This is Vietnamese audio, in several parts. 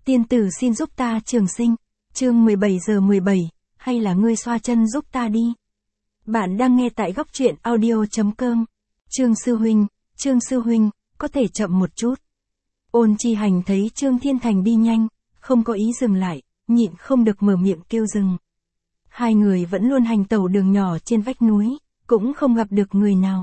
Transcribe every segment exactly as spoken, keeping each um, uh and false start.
Tiên tử xin giúp ta trường sinh, chương mười bảy giờ mười bảy, hay là ngươi xoa chân giúp ta đi. Bạn đang nghe tại góc truyện audio.com. Trương sư huynh, Trương sư huynh, có thể chậm một chút. Ôn Chi Hành thấy Trương Thiên Thành đi nhanh, không có ý dừng lại, nhịn không được mở miệng kêu dừng. Hai người vẫn luôn hành tẩu đường nhỏ trên vách núi, cũng không gặp được người nào.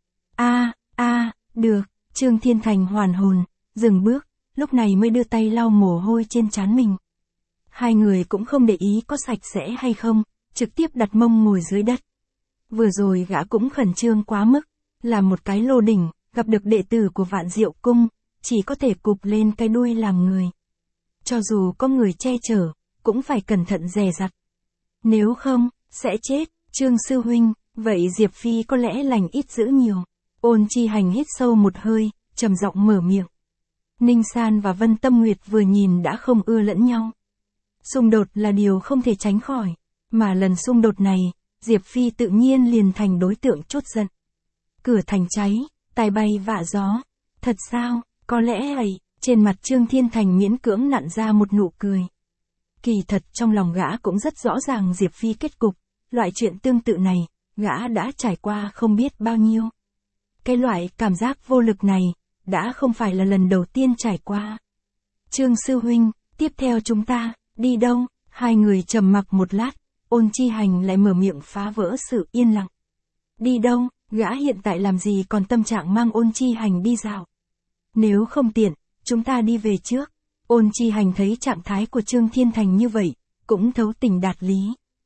A, a, được, Trương Thiên Thành hoàn hồn, dừng bước, lúc này mới đưa tay lau mồ hôi trên trán mình. Hai người cũng không để ý có sạch sẽ hay không, trực tiếp đặt mông ngồi dưới đất. Vừa rồi gã cũng khẩn trương quá mức, là một cái lô đỉnh, gặp được đệ tử của Vạn Diệu Cung, chỉ có thể cụp lên cái đuôi làm người. Cho dù có người che chở, cũng phải cẩn thận dè dặt. Nếu không, sẽ chết, Trương sư huynh, vậy Diệp Phi có lẽ lành ít dữ nhiều. Ôn Chi Hành hít sâu một hơi, trầm giọng mở miệng. Ninh San và Vân Tâm Nguyệt vừa nhìn đã không ưa lẫn nhau. Xung đột là điều không thể tránh khỏi, mà lần xung đột này, Diệp Phi tự nhiên liền thành đối tượng chốt giận. Cửa thành cháy, tai bay vạ gió. Thật sao, có lẽ ấy, trên mặt Trương Thiên Thành miễn cưỡng nặn ra một nụ cười. Kỳ thật trong lòng gã cũng rất rõ ràng Diệp Phi kết cục, loại chuyện tương tự này, gã đã trải qua không biết bao nhiêu. Cái loại cảm giác vô lực này, đã không phải là lần đầu tiên trải qua. Trương sư huynh, tiếp theo chúng ta, đi đâu? Hai người trầm mặc một lát, Ôn Chi Hành lại mở miệng phá vỡ sự yên lặng. Đi đâu? Gã hiện tại làm gì còn tâm trạng mang Ôn Chi Hành đi dạo. Nếu không tiện, chúng ta đi về trước. Ôn Chi Hành thấy trạng thái của Trương Thiên Thành như vậy, cũng thấu tình đạt lý.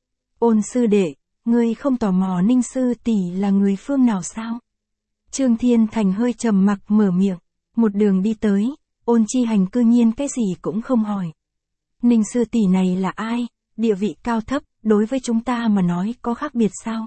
Ôn sư đệ, ngươi không tò mò Ninh sư tỷ là người phương nào sao? Trương Thiên Thành hơi trầm mặc mở miệng, một đường đi tới, Ôn Chi Hành cư nhiên cái gì cũng không hỏi. Ninh sư tỷ này là ai, địa vị cao thấp, đối với chúng ta mà nói có khác biệt sao?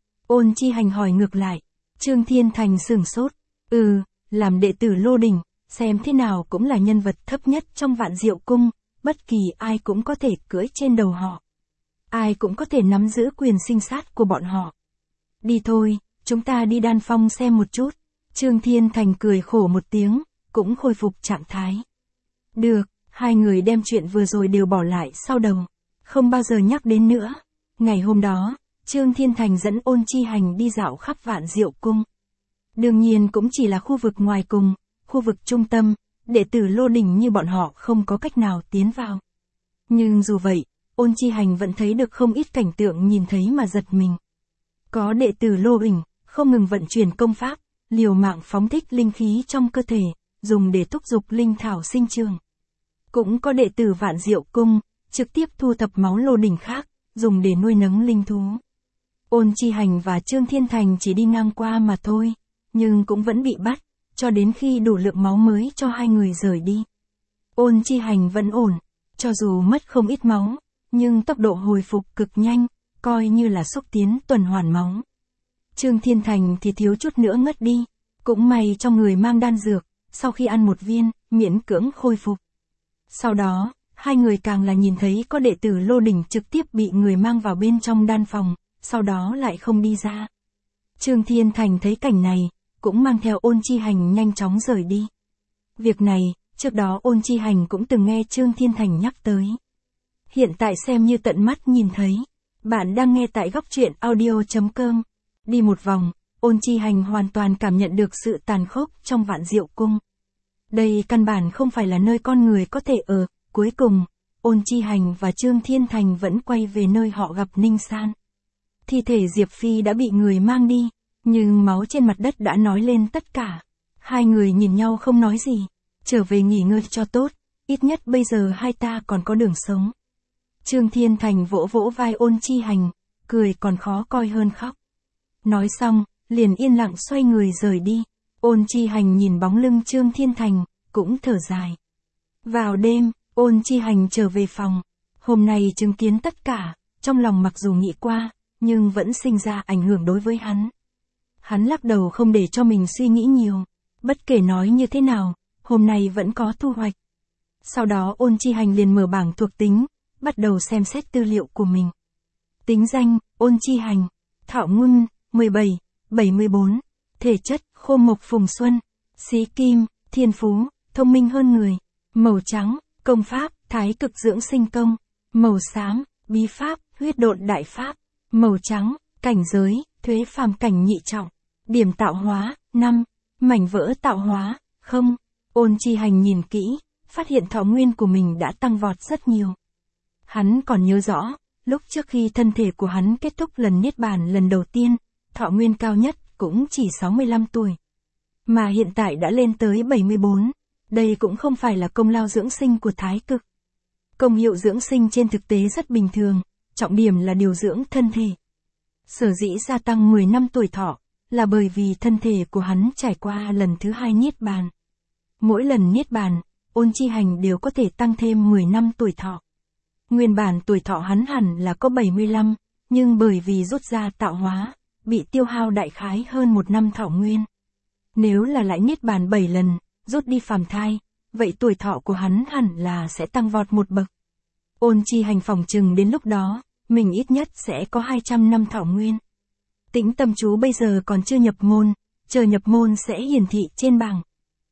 Ôn Chi Hành hỏi ngược lại, Trương Thiên Thành sửng sốt, ừ, làm đệ tử Lô Đỉnh, xem thế nào cũng là nhân vật thấp nhất trong Vạn Diệu Cung, bất kỳ ai cũng có thể cưỡi trên đầu họ. Ai cũng có thể nắm giữ quyền sinh sát của bọn họ. Đi thôi, chúng ta đi Đan Phong xem một chút. Trương Thiên Thành cười khổ một tiếng, cũng khôi phục trạng thái. Được, hai người đem chuyện vừa rồi đều bỏ lại sau đầu, không bao giờ nhắc đến nữa. Ngày hôm đó, Trương Thiên Thành dẫn Ôn Chi Hành đi dạo khắp Vạn Diệu Cung. Đương nhiên cũng chỉ là khu vực ngoài cùng, khu vực trung tâm, đệ tử Lô Đỉnh như bọn họ không có cách nào tiến vào. Nhưng dù vậy, Ôn Chi Hành vẫn thấy được không ít cảnh tượng nhìn thấy mà giật mình. Có đệ tử Lô Đỉnh, không ngừng vận chuyển công pháp, liều mạng phóng thích linh khí trong cơ thể, dùng để thúc giục linh thảo sinh trường. Cũng có đệ tử Vạn Diệu Cung, trực tiếp thu thập máu Lô Đỉnh khác, dùng để nuôi nấng linh thú. Ôn Chi Hành và Trương Thiên Thành chỉ đi ngang qua mà thôi, nhưng cũng vẫn bị bắt, cho đến khi đủ lượng máu mới cho hai người rời đi. Ôn Chi Hành vẫn ổn, cho dù mất không ít máu, nhưng tốc độ hồi phục cực nhanh, coi như là xúc tiến tuần hoàn máu. Trương Thiên Thành thì thiếu chút nữa ngất đi, cũng may trong người mang đan dược, sau khi ăn một viên, miễn cưỡng khôi phục. Sau đó, hai người càng là nhìn thấy có đệ tử Lô Đỉnh trực tiếp bị người mang vào bên trong đan phòng, sau đó lại không đi ra. Trương Thiên Thành thấy cảnh này, cũng mang theo Ôn Chi Hành nhanh chóng rời đi. Việc này, trước đó Ôn Chi Hành cũng từng nghe Trương Thiên Thành nhắc tới. Hiện tại xem như tận mắt nhìn thấy. Bạn đang nghe tại góc truyện audio.com. Đi một vòng, Ôn Chi Hành hoàn toàn cảm nhận được sự tàn khốc trong Vạn Diệu Cung. Đây căn bản không phải là nơi con người có thể ở. Cuối cùng, Ôn Chi Hành và Trương Thiên Thành vẫn quay về nơi họ gặp Ninh San. Thi thể Diệp Phi đã bị người mang đi, nhưng máu trên mặt đất đã nói lên tất cả. Hai người nhìn nhau không nói gì, trở về nghỉ ngơi cho tốt, ít nhất bây giờ hai ta còn có đường sống. Trương Thiên Thành vỗ vỗ vai Ôn Chi Hành, cười còn khó coi hơn khóc. Nói xong, liền yên lặng xoay người rời đi. Ôn Chi Hành nhìn bóng lưng Trương Thiên Thành, cũng thở dài. Vào đêm, Ôn Chi Hành trở về phòng. Hôm nay chứng kiến tất cả, trong lòng mặc dù nghĩ qua, nhưng vẫn sinh ra ảnh hưởng đối với hắn. Hắn lắc đầu không để cho mình suy nghĩ nhiều. Bất kể nói như thế nào, hôm nay vẫn có thu hoạch. Sau đó Ôn Chi Hành liền mở bảng thuộc tính, bắt đầu xem xét tư liệu của mình. Tính danh, Ôn Chi Hành. Thọ nguyên, mười bảy, bảy mươi bốn. Thể chất, khô mộc phùng xuân. Xí kim, thiên phú, thông minh hơn người. Màu trắng, công pháp, Thái cực dưỡng sinh công. Màu xám, bí pháp, huyết độn đại pháp. Màu trắng, cảnh giới, thuế phàm cảnh nhị trọng. Điểm tạo hóa, năm. Mảnh vỡ tạo hóa, không. Ôn Chi Hành nhìn kỹ, phát hiện thọ nguyên của mình đã tăng vọt rất nhiều. Hắn còn nhớ rõ, lúc trước khi thân thể của hắn kết thúc lần niết bàn lần đầu tiên, thọ nguyên cao nhất cũng chỉ sáu mươi lăm tuổi. Mà hiện tại đã lên tới bảy mươi bốn. Đây cũng không phải là công lao dưỡng sinh của thái cực. Công hiệu dưỡng sinh trên thực tế rất bình thường, trọng điểm là điều dưỡng thân thể. Sở dĩ gia tăng mười năm tuổi thọ, là bởi vì thân thể của hắn trải qua lần thứ hai niết bàn. Mỗi lần niết bàn, Ôn Chi Hành đều có thể tăng thêm mười năm tuổi thọ. Nguyên bản tuổi thọ hắn hẳn là có bảy mươi lăm, nhưng bởi vì rút ra tạo hóa, bị tiêu hao đại khái hơn một năm thọ nguyên. Nếu là lại niết bàn bảy lần, rút đi phàm thai, vậy tuổi thọ của hắn hẳn là sẽ tăng vọt một bậc. Ôn Chi Hành phỏng chừng đến lúc đó, mình ít nhất sẽ có hai trăm năm thọ nguyên. Tĩnh tâm chú bây giờ còn chưa nhập môn, chờ nhập môn sẽ hiển thị trên bảng.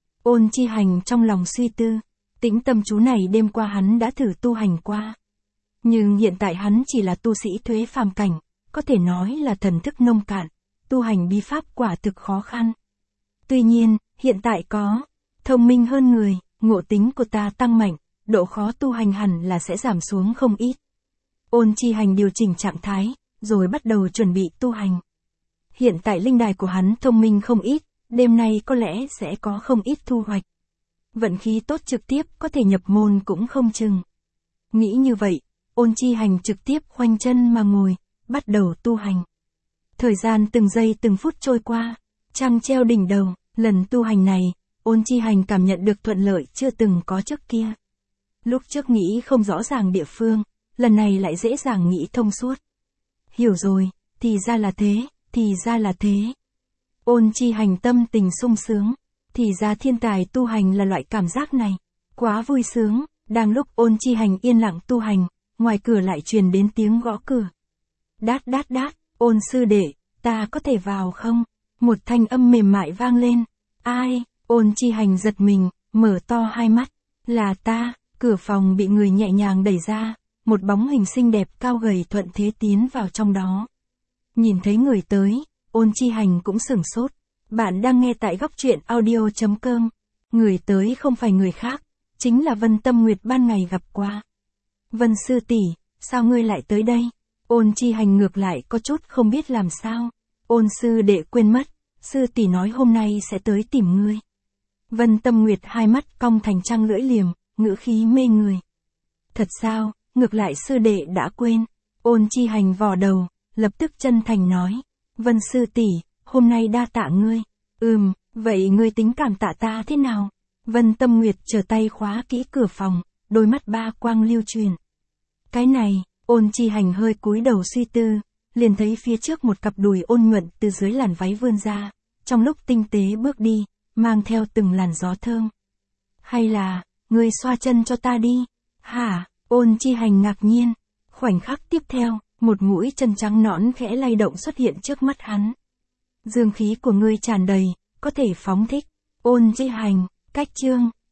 Ôn Chi Hành trong lòng suy tư, tĩnh tâm chú này đêm qua hắn đã thử tu hành qua. Nhưng hiện tại hắn chỉ là tu sĩ thuế phàm cảnh, có thể nói là thần thức nông cạn, tu hành bí pháp quả thực khó khăn. Tuy nhiên, hiện tại có, thông minh hơn người, ngộ tính của ta tăng mạnh, độ khó tu hành hẳn là sẽ giảm xuống không ít. Ôn Chi Hành điều chỉnh trạng thái, rồi bắt đầu chuẩn bị tu hành. Hiện tại linh đài của hắn thông minh không ít, đêm nay có lẽ sẽ có không ít thu hoạch. Vận khí tốt trực tiếp có thể nhập môn cũng không chừng. Nghĩ như vậy, Ôn Chi Hành trực tiếp khoanh chân mà ngồi, bắt đầu tu hành. Thời gian từng giây từng phút trôi qua, trăng treo đỉnh đầu, lần tu hành này, Ôn Chi Hành cảm nhận được thuận lợi chưa từng có trước kia. Lúc trước nghĩ không rõ ràng địa phương, lần này lại dễ dàng nghĩ thông suốt. Hiểu rồi, thì ra là thế, thì ra là thế. Ôn Chi Hành tâm tình sung sướng, thì ra thiên tài tu hành là loại cảm giác này, quá vui sướng. Đang lúc Ôn Chi Hành yên lặng tu hành, ngoài cửa lại truyền đến tiếng gõ cửa. Đát đát đát, Ôn sư đệ, ta có thể vào không? Một thanh âm mềm mại vang lên. Ai? Ôn Chi Hành giật mình, mở to hai mắt. Là ta. Cửa phòng bị người nhẹ nhàng đẩy ra, một bóng hình xinh đẹp cao gầy thuận thế tiến vào trong đó. Nhìn thấy người tới, Ôn Chi Hành cũng sửng sốt. Bạn đang nghe tại góc truyện audio chấm com. Người tới không phải người khác, chính là Vân Tâm Nguyệt ban ngày gặp qua. Vân sư tỷ, sao ngươi lại tới đây? Ôn Chi Hành ngược lại có chút không biết làm sao. Ôn sư đệ quên mất, sư tỷ nói hôm nay sẽ tới tìm ngươi. Vân Tâm Nguyệt hai mắt cong thành trăng lưỡi liềm, ngữ khí mê người. Thật sao, ngược lại sư đệ đã quên. Ôn Chi Hành vò đầu, lập tức chân thành nói. Vân sư tỷ, hôm nay đa tạ ngươi. Ừm, vậy ngươi tính cảm tạ ta thế nào? Vân Tâm Nguyệt trở tay khóa kỹ cửa phòng, đôi mắt ba quang lưu truyền. Cái này, Ôn Chi Hành hơi cúi đầu suy tư, liền thấy phía trước một cặp đùi ôn nhuận từ dưới làn váy vươn ra, trong lúc tinh tế bước đi, mang theo từng làn gió thơm. Hay là, ngươi xoa chân cho ta đi? Hả? Ôn Chi Hành ngạc nhiên. Khoảnh khắc tiếp theo, một mũi chân trắng nõn khẽ lay động xuất hiện trước mắt hắn. Dương khí của ngươi tràn đầy, có thể phóng thích. Ôn Chi Hành, cách chương.